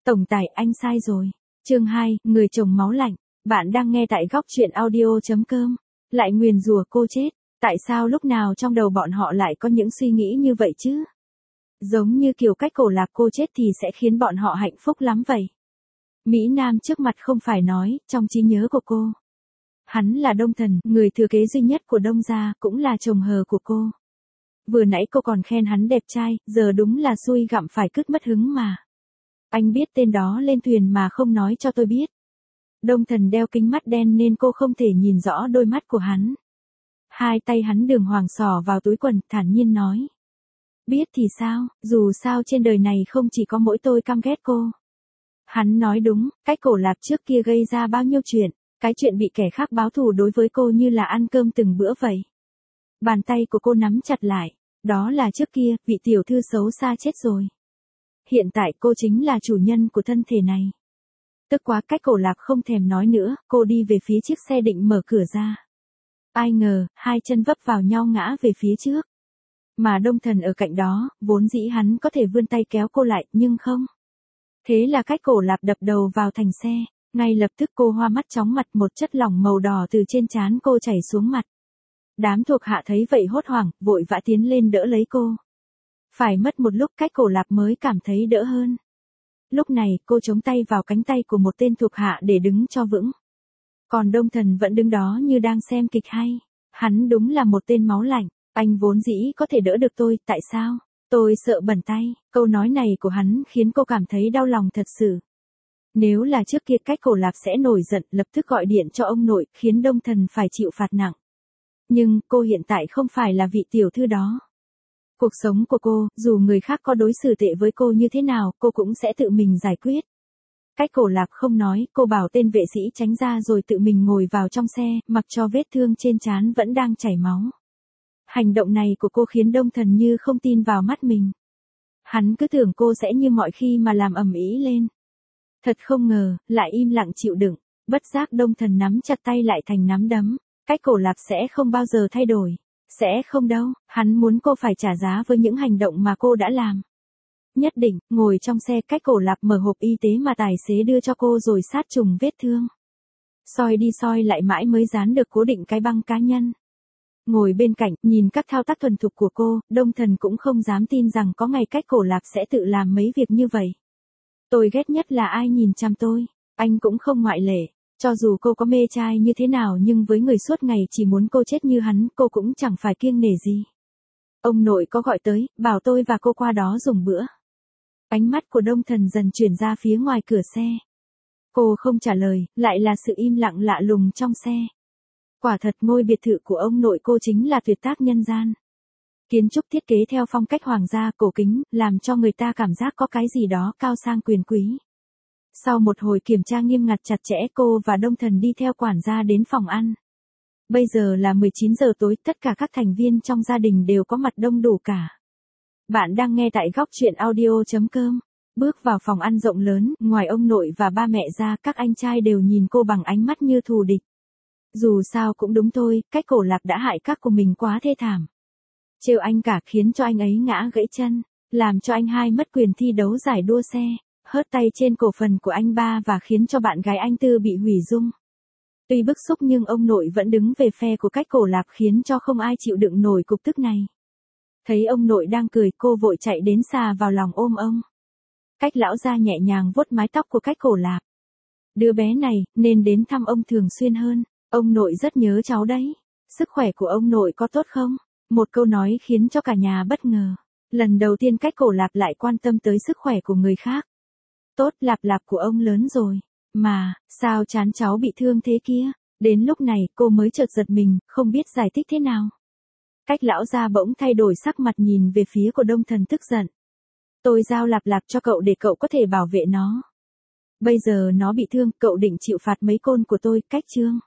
Tổng tài, anh sai rồi. Chương 2, người chồng máu lạnh. Bạn đang nghe tại góc truyện audio.com. Lại nguyền rủa cô chết. Tại sao lúc nào trong đầu bọn họ lại có những suy nghĩ như vậy chứ? Giống như kiểu cách cổ lạc cô chết thì sẽ khiến bọn họ hạnh phúc lắm vậy. Mỹ Nam trước mặt không phải nói, trong trí nhớ của cô. Hắn là Đông Thần, người thừa kế duy nhất của Đông gia, cũng là chồng hờ của cô. Vừa nãy cô còn khen hắn đẹp trai, giờ đúng là xui gặm phải cứt mất hứng mà. Anh biết tên đó lên thuyền mà không nói cho tôi biết. Đông Thần đeo kính mắt đen nên cô không thể nhìn rõ đôi mắt của hắn. Hai tay hắn đường hoàng xỏ vào túi quần, thản nhiên nói. Biết thì sao, dù sao trên đời này không chỉ có mỗi tôi căm ghét cô. Hắn nói đúng, cách cổ lạc trước kia gây ra bao nhiêu chuyện, cái chuyện bị kẻ khác báo thù đối với cô như là ăn cơm từng bữa vậy. Bàn tay của cô nắm chặt lại, đó là trước kia, vị tiểu thư xấu xa chết rồi. Hiện tại cô chính là chủ nhân của thân thể này. Tức quá, cách cổ lạc không thèm nói nữa, cô đi về phía chiếc xe định mở cửa ra. Ai ngờ, hai chân vấp vào nhau ngã về phía trước. Mà Đông Thần ở cạnh đó, vốn dĩ hắn có thể vươn tay kéo cô lại, nhưng không. Thế là cách cổ lạc đập đầu vào thành xe, ngay lập tức cô hoa mắt chóng mặt, một chất lỏng màu đỏ từ trên trán cô chảy xuống mặt. Đám thuộc hạ thấy vậy hốt hoảng, vội vã tiến lên đỡ lấy cô. Phải mất một lúc cách cổ lạc mới cảm thấy đỡ hơn. Lúc này cô chống tay vào cánh tay của một tên thuộc hạ để đứng cho vững. Còn Đông Thần vẫn đứng đó như đang xem kịch hay. Hắn đúng là một tên máu lạnh, anh vốn dĩ có thể đỡ được tôi, tại sao? Tôi sợ bẩn tay. Câu nói này của hắn khiến cô cảm thấy đau lòng thật sự. Nếu là trước kia cách cổ lạc sẽ nổi giận, lập tức gọi điện cho ông nội, khiến Đông Thần phải chịu phạt nặng. Nhưng cô hiện tại không phải là vị tiểu thư đó. Cuộc sống của cô, dù người khác có đối xử tệ với cô như thế nào, cô cũng sẽ tự mình giải quyết. Cách cổ lạc không nói, cô bảo tên vệ sĩ tránh ra rồi tự mình ngồi vào trong xe, mặc cho vết thương trên trán vẫn đang chảy máu. Hành động này của cô khiến Đông Thần như không tin vào mắt mình. Hắn cứ tưởng cô sẽ như mọi khi mà làm ầm ĩ lên. Thật không ngờ, lại im lặng chịu đựng. Bất giác Đông Thần nắm chặt tay lại thành nắm đấm. Cách cổ lạc sẽ không bao giờ thay đổi. Sẽ không đâu, hắn muốn cô phải trả giá với những hành động mà cô đã làm. Nhất định, ngồi trong xe, cách cổ lạc mở hộp y tế mà tài xế đưa cho cô rồi sát trùng vết thương. Soi đi soi lại mãi mới dán được cố định cái băng cá nhân. Ngồi bên cạnh, nhìn các thao tác thuần thục của cô, Đông Thần cũng không dám tin rằng có ngày cách cổ lạc sẽ tự làm mấy việc như vậy. Tôi ghét nhất là ai nhìn chăm tôi, anh cũng không ngoại lệ. Cho dù cô có mê trai như thế nào nhưng với người suốt ngày chỉ muốn cô chết như hắn, cô cũng chẳng phải kiêng nể gì. Ông nội có gọi tới, bảo tôi và cô qua đó dùng bữa. Ánh mắt của Đông Thần dần chuyển ra phía ngoài cửa xe. Cô không trả lời, lại là sự im lặng lạ lùng trong xe. Quả thật ngôi biệt thự của ông nội cô chính là tuyệt tác nhân gian. Kiến trúc thiết kế theo phong cách hoàng gia cổ kính, làm cho người ta cảm giác có cái gì đó cao sang quyền quý. Sau một hồi kiểm tra nghiêm ngặt chặt chẽ, cô và Đông Thần đi theo quản gia đến phòng ăn. Bây giờ là 19 giờ tối, tất cả các thành viên trong gia đình đều có mặt đông đủ cả. Bạn đang nghe tại góc truyện audio.com. Bước vào phòng ăn rộng lớn, ngoài ông nội và ba mẹ ra, các anh trai đều nhìn cô bằng ánh mắt như thù địch. Dù sao cũng đúng thôi, cách cổ lạc đã hại các của mình quá thê thảm. Trêu anh cả khiến cho anh ấy ngã gãy chân, làm cho anh hai mất quyền thi đấu giải đua xe. Hớt tay trên cổ phần của anh ba và khiến cho bạn gái anh Tư bị hủy dung. Tuy bức xúc nhưng ông nội vẫn đứng về phe của cách cổ lạc khiến cho không ai chịu đựng nổi cục tức này. Thấy ông nội đang cười, cô vội chạy đến xà vào lòng ôm ông. Cách lão gia nhẹ nhàng vuốt mái tóc của cách cổ lạc. Đứa bé này, nên đến thăm ông thường xuyên hơn, ông nội rất nhớ cháu đấy. Sức khỏe của ông nội có tốt không? Một câu nói khiến cho cả nhà bất ngờ. Lần đầu tiên cách cổ lạc lại quan tâm tới sức khỏe của người khác. Tốt, lạp lạp của ông lớn rồi. Mà, sao trán cháu bị thương thế kia? Đến lúc này, cô mới chợt giật mình, không biết giải thích thế nào. Cách lão gia bỗng thay đổi sắc mặt nhìn về phía của Đông Thần tức giận. Tôi giao lạp lạp cho cậu để cậu có thể bảo vệ nó. Bây giờ nó bị thương, cậu định chịu phạt mấy côn của tôi, cách Trương.